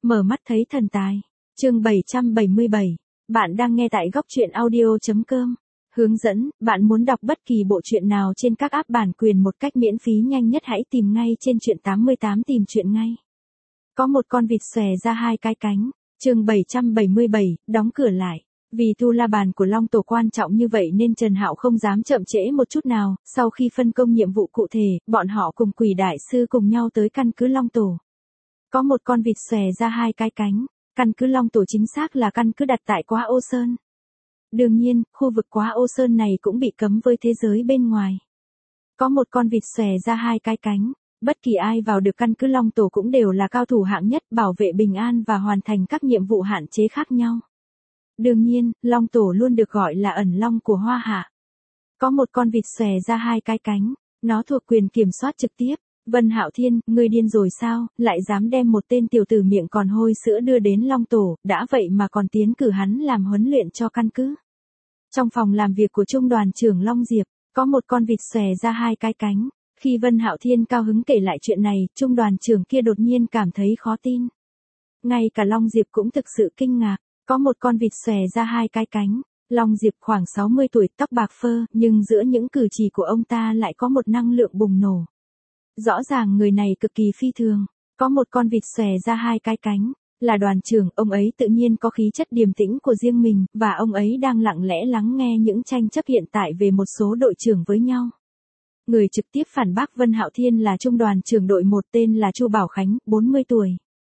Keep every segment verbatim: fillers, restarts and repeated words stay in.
Mở mắt thấy thần tài. Chương bảy trăm bảy mươi bảy. Bạn đang nghe tại góc truyện audio chấm com. Hướng dẫn, bạn muốn đọc bất kỳ bộ truyện nào trên các app bản quyền một cách miễn phí nhanh nhất hãy tìm ngay trên truyện tám mươi tám tìm truyện ngay. Có một con vịt xòe ra hai cái cánh. Chương bảy trăm bảy mươi bảy, đóng cửa lại. Vì tu la bàn của Long Tổ quan trọng như vậy nên Trần Hạo không dám chậm trễ một chút nào, sau khi phân công nhiệm vụ cụ thể, bọn họ cùng Quỷ Đại Sư cùng nhau tới căn cứ Long Tổ. Có một con vịt xòe ra hai cái cánh, căn cứ Long Tổ chính xác là căn cứ đặt tại Quá Ô Sơn. Đương nhiên, khu vực Quá Ô Sơn này cũng bị cấm với thế giới bên ngoài. Có một con vịt xòe ra hai cái cánh, bất kỳ ai vào được căn cứ Long Tổ cũng đều là cao thủ hạng nhất bảo vệ bình an và hoàn thành các nhiệm vụ hạn chế khác nhau. Đương nhiên, Long Tổ luôn được gọi là ẩn long của Hoa Hạ. Có một con vịt xòe ra hai cái cánh, nó thuộc quyền kiểm soát trực tiếp. Vân Hạo Thiên, ngươi điên rồi sao, lại dám đem một tên tiểu tử miệng còn hôi sữa đưa đến Long Tổ, đã vậy mà còn tiến cử hắn làm huấn luyện cho căn cứ. Trong phòng làm việc của Trung đoàn trưởng Long Diệp, có một con vịt xòe ra hai cái cánh. Khi Vân Hạo Thiên cao hứng kể lại chuyện này, Trung đoàn trưởng kia đột nhiên cảm thấy khó tin. Ngay cả Long Diệp cũng thực sự kinh ngạc. Có một con vịt xòe ra hai cái cánh, Long Diệp khoảng sáu mươi tuổi, tóc bạc phơ, nhưng giữa những cử chỉ của ông ta lại có một năng lượng bùng nổ. Rõ ràng người này cực kỳ phi thường. Có một con vịt xòe ra hai cái cánh, là đoàn trưởng, ông ấy tự nhiên có khí chất điềm tĩnh của riêng mình, và ông ấy đang lặng lẽ lắng nghe những tranh chấp hiện tại về một số đội trưởng với nhau. Người trực tiếp phản bác Vân Hạo Thiên là Trung đoàn trưởng đội một tên là Chu Bảo Khánh, bốn mươi tuổi.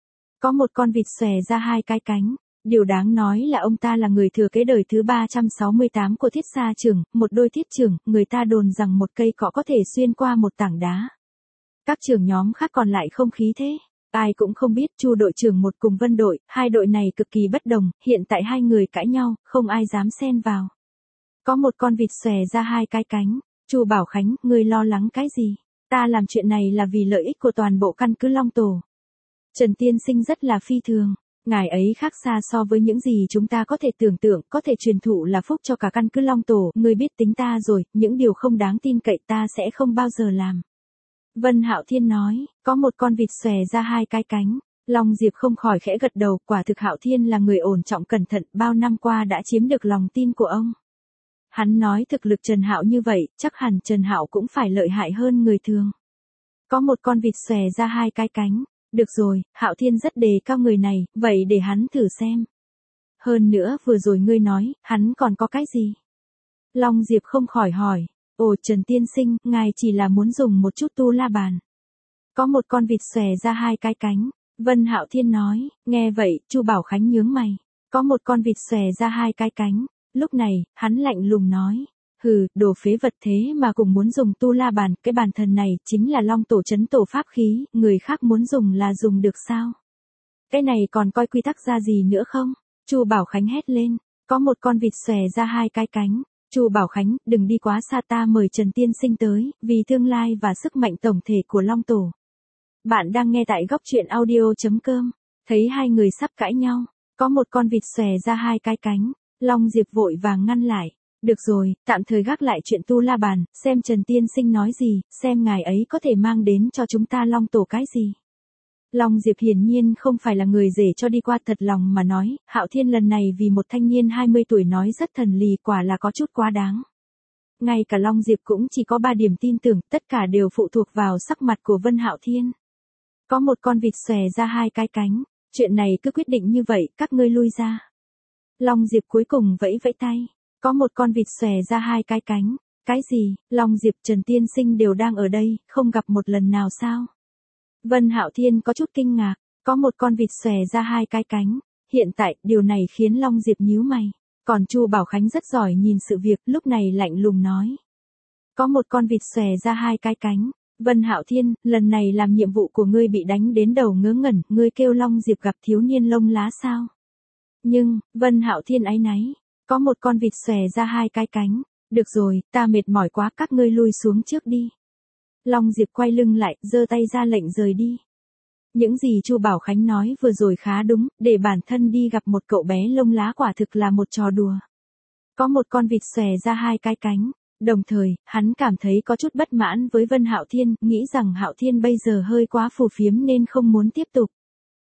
Có một con vịt xòe ra hai cái cánh. Điều đáng nói là ông ta là người thừa kế đời thứ ba trăm sáu mươi tám của Thiết Sa trưởng, một đôi thiết trưởng, người ta đồn rằng một cây cọ có thể xuyên qua một tảng đá. Các trưởng nhóm khác còn lại không khí thế. Ai cũng không biết Chu đội trưởng một cùng Vân đội, hai đội này cực kỳ bất đồng, hiện tại hai người cãi nhau, không ai dám xen vào. Có một con vịt xòe ra hai cái cánh, Chu Bảo Khánh, ngươi lo lắng cái gì? Ta làm chuyện này là vì lợi ích của toàn bộ căn cứ Long Tổ. Trần Tiên Sinh rất là phi thường. Ngài ấy khác xa so với những gì chúng ta có thể tưởng tượng, có thể truyền thụ là phúc cho cả căn cứ Long Tổ, ngươi biết tính ta rồi, những điều không đáng tin cậy ta sẽ không bao giờ làm. Vân Hạo Thiên nói, có một con vịt xòe ra hai cái cánh, Long Diệp không khỏi khẽ gật đầu, quả thực Hạo Thiên là người ổn trọng cẩn thận, bao năm qua đã chiếm được lòng tin của ông. Hắn nói thực lực Trần Hạo như vậy, chắc hẳn Trần Hạo cũng phải lợi hại hơn người thường. Có một con vịt xòe ra hai cái cánh. Được rồi, Hạo Thiên rất đề cao người này, vậy để hắn thử xem. Hơn nữa vừa rồi ngươi nói, hắn còn có cái gì? Long Diệp không khỏi hỏi, ồ Trần Tiên Sinh, ngài chỉ là muốn dùng một chút tu la bàn. Có một con vịt xòe ra hai cái cánh, Vân Hạo Thiên nói, nghe vậy, Chu Bảo Khánh nhướng mày. Có một con vịt xòe ra hai cái cánh, lúc này, hắn lạnh lùng nói. Hừ, đồ phế vật thế mà cũng muốn dùng tu la bàn, cái bàn thần này chính là Long Tổ trấn tổ pháp khí, người khác muốn dùng là dùng được sao? Cái này còn coi quy tắc ra gì nữa không? Chu Bảo Khánh hét lên, có một con vịt xòe ra hai cái cánh. Chu Bảo Khánh, đừng đi quá xa, ta mời Trần Tiên Sinh tới, vì tương lai và sức mạnh tổng thể của Long Tổ. Bạn đang nghe tại góc truyện audio chấm com, thấy hai người sắp cãi nhau, có một con vịt xòe ra hai cái cánh, Long Diệp vội vàng ngăn lại. Được rồi, tạm thời gác lại chuyện tu la bàn, xem Trần Tiên Sinh nói gì, xem ngài ấy có thể mang đến cho chúng ta Long Tổ cái gì. Long Diệp hiển nhiên không phải là người dễ cho đi qua, thật lòng mà nói, Hạo Thiên lần này vì một thanh niên hai mươi tuổi nói rất thần lì, quả là có chút quá đáng. Ngay cả Long Diệp cũng chỉ có ba điểm tin tưởng, tất cả đều phụ thuộc vào sắc mặt của Vân Hạo Thiên. Có một con vịt xòe ra hai cái cánh, chuyện này cứ quyết định như vậy, các ngươi lui ra. Long Diệp cuối cùng vẫy vẫy tay. Có một con vịt xòe ra hai cái cánh. Cái gì, Long Diệp Trần Tiên Sinh đều đang ở đây, không gặp một lần nào sao? Vân Hạo Thiên có chút kinh ngạc, có một con vịt xòe ra hai cái cánh. Hiện tại, điều này khiến Long Diệp nhíu mày. Còn Chu Bảo Khánh rất giỏi nhìn sự việc, lúc này lạnh lùng nói. Có một con vịt xòe ra hai cái cánh. Vân Hạo Thiên, lần này làm nhiệm vụ của ngươi bị đánh đến đầu ngớ ngẩn, ngươi kêu Long Diệp gặp thiếu niên lông lá sao? Nhưng, Vân Hạo Thiên áy náy. Có một con vịt xòe ra hai cái cánh. Được rồi, ta mệt mỏi quá, các ngươi lui xuống trước đi. Long Diệp quay lưng lại, giơ tay ra lệnh rời đi. Những gì Chu Bảo Khánh nói vừa rồi khá đúng, để bản thân đi gặp một cậu bé lông lá quả thực là một trò đùa. Có một con vịt xòe ra hai cái cánh. Đồng thời, hắn cảm thấy có chút bất mãn với Vân Hạo Thiên, nghĩ rằng Hạo Thiên bây giờ hơi quá phù phiếm nên không muốn tiếp tục.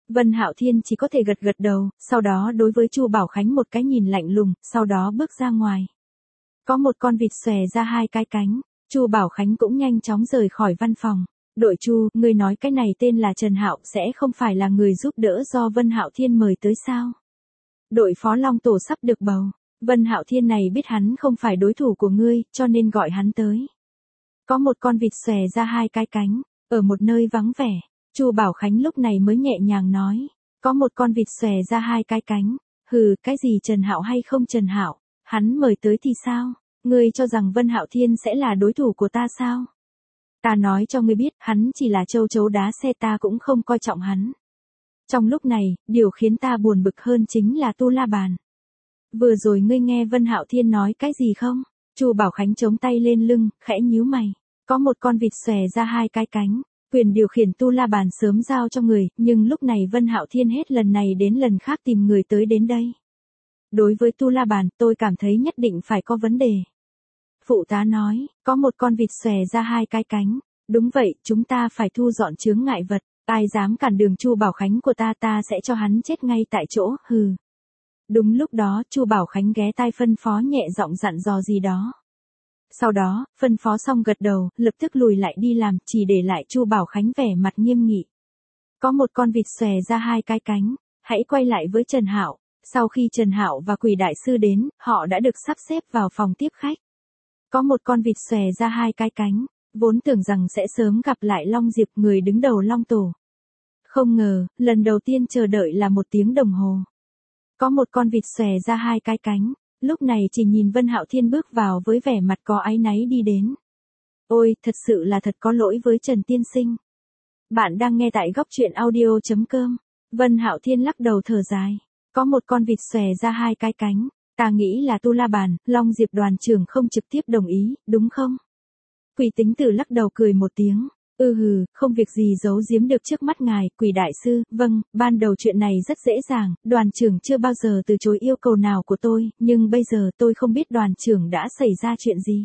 Vân Hạo Thiên chỉ có thể gật gật đầu, sau đó đối với Chu Bảo Khánh một cái nhìn lạnh lùng, sau đó bước ra ngoài. Có một con vịt xòe ra hai cái cánh, Chu Bảo Khánh cũng nhanh chóng rời khỏi văn phòng. Đội Chu, ngươi nói cái này tên là Trần Hạo sẽ không phải là người giúp đỡ do Vân Hạo Thiên mời tới sao? Đội phó Long Tổ sắp được bầu. Vân Hạo Thiên này biết hắn không phải đối thủ của ngươi, cho nên gọi hắn tới. Có một con vịt xòe ra hai cái cánh, ở một nơi vắng vẻ. Chu Bảo Khánh lúc này mới nhẹ nhàng nói. Có một con vịt xòe ra hai cái cánh. Hừ, cái gì Trần Hạo hay không Trần Hạo? Hắn mời tới thì sao? Ngươi cho rằng Vân Hạo Thiên sẽ là đối thủ của ta sao? Ta nói cho ngươi biết, hắn chỉ là châu chấu đá xe, ta cũng không coi trọng hắn. Trong lúc này, điều khiến ta buồn bực hơn chính là Tu La Bàn. Vừa rồi ngươi nghe Vân Hạo Thiên nói cái gì không? Chu Bảo Khánh chống tay lên lưng, khẽ nhíu mày. Có một con vịt xòe ra hai cái cánh, quyền điều khiển Tu La Bàn sớm giao cho người, nhưng lúc này Vân Hạo Thiên hết lần này đến lần khác tìm người tới đến đây. Đối với Tu La Bàn, tôi cảm thấy nhất định phải có vấn đề. Phụ tá nói, có một con vịt xòe ra hai cái cánh. Đúng vậy, chúng ta phải thu dọn chướng ngại vật. Ai dám cản đường Chu Bảo Khánh của ta, ta sẽ cho hắn chết ngay tại chỗ, hừ. Đúng lúc đó, Chu Bảo Khánh ghé tai phân phó nhẹ giọng dặn dò gì đó. Sau đó, phân phó xong gật đầu, lập tức lùi lại đi làm, chỉ để lại Chu Bảo Khánh vẻ mặt nghiêm nghị. Có một con vịt xòe ra hai cái cánh, hãy quay lại với Trần Hạo. Sau khi Trần Hạo và Quỷ Đại Sư đến, họ đã được sắp xếp vào phòng tiếp khách. Có một con vịt xòe ra hai cái cánh, vốn tưởng rằng sẽ sớm gặp lại Long Diệp, người đứng đầu Long Tổ. Không ngờ, lần đầu tiên chờ đợi là một tiếng đồng hồ. Có một con vịt xòe ra hai cái cánh, lúc này chỉ nhìn Vân Hạo Thiên bước vào với vẻ mặt có áy náy đi đến. Ôi, thật sự là thật có lỗi với Trần Tiên Sinh. Bạn đang nghe tại góc truyện audio chấm com. Vân Hạo Thiên lắc đầu thở dài. Có một con vịt xòe ra hai cái cánh. Ta nghĩ là Tu La Bàn, Long Diệp đoàn trưởng không trực tiếp đồng ý, đúng không? Quỷ Tính Tử lắc đầu cười một tiếng. Ừ hừ, không việc gì giấu giếm được trước mắt ngài, Quỷ Đại Sư. Vâng, ban đầu chuyện này rất dễ dàng, đoàn trưởng chưa bao giờ từ chối yêu cầu nào của tôi, nhưng bây giờ tôi không biết đoàn trưởng đã xảy ra chuyện gì.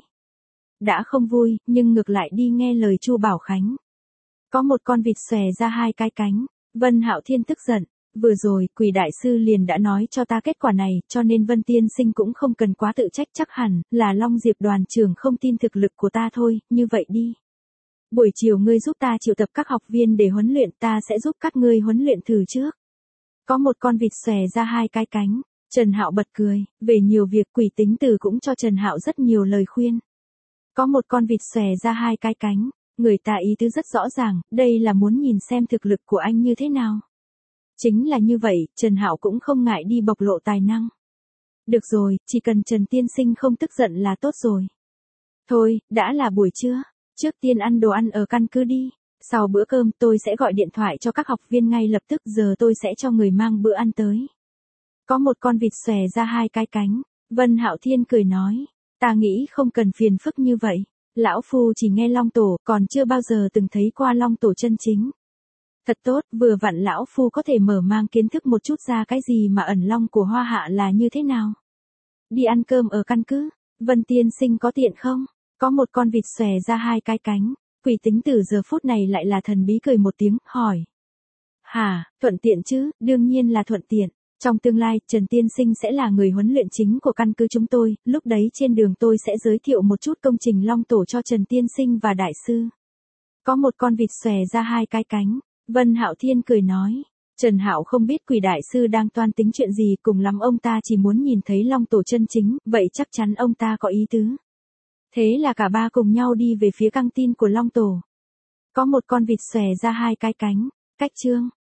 Đã không vui, nhưng ngược lại đi nghe lời Chu Bảo Khánh. Có một con vịt xòe ra hai cái cánh, Vân Hạo Thiên tức giận. Vừa rồi, Quỷ Đại Sư liền đã nói cho ta kết quả này, cho nên Vân Tiên Sinh cũng không cần quá tự trách, chắc hẳn là Long Diệp đoàn trưởng không tin thực lực của ta thôi, như vậy đi. Buổi chiều ngươi giúp ta triệu tập các học viên để huấn luyện, ta sẽ giúp các ngươi huấn luyện thử trước. Có một con vịt xòe ra hai cái cánh, Trần Hạo bật cười, về nhiều việc Quỷ Tính Tử cũng cho Trần Hạo rất nhiều lời khuyên. Có một con vịt xòe ra hai cái cánh, người ta ý tứ rất rõ ràng, đây là muốn nhìn xem thực lực của anh như thế nào. Chính là như vậy, Trần Hạo cũng không ngại đi bộc lộ tài năng. Được rồi, chỉ cần Trần Tiên Sinh không tức giận là tốt rồi. Thôi, đã là buổi trưa, trước tiên ăn đồ ăn ở căn cứ đi. Sau bữa cơm tôi sẽ gọi điện thoại cho các học viên ngay lập tức, giờ tôi sẽ cho người mang bữa ăn tới. Có một con vịt xòe ra hai cái cánh, Vân Hạo Thiên cười nói, ta nghĩ không cần phiền phức như vậy. Lão Phu chỉ nghe Long Tổ, còn chưa bao giờ từng thấy qua Long Tổ chân chính. Thật tốt, vừa vặn Lão Phu có thể mở mang kiến thức một chút ra cái gì mà ẩn long của Hoa Hạ là như thế nào. Đi ăn cơm ở căn cứ, Vân Tiên Sinh có tiện không? Có một con vịt xòe ra hai cái cánh, Quỷ Tính Tử giờ phút này lại là thần bí cười một tiếng, hỏi. Hả, thuận tiện chứ, đương nhiên là thuận tiện. Trong tương lai, Trần Tiên Sinh sẽ là người huấn luyện chính của căn cứ chúng tôi, lúc đấy trên đường tôi sẽ giới thiệu một chút công trình Long Tổ cho Trần Tiên Sinh và Đại Sư. Có một con vịt xòe ra hai cái cánh, Vân Hạo Thiên cười nói. Trần Hạo không biết Quỷ Đại Sư đang toan tính chuyện gì, cùng lắm ông ta chỉ muốn nhìn thấy Long Tổ chân chính, vậy chắc chắn ông ta có ý tứ. Thế là cả ba cùng nhau đi về phía căng tin của Long Tổ. Có một con vịt xòe ra hai cái cánh, cách chương.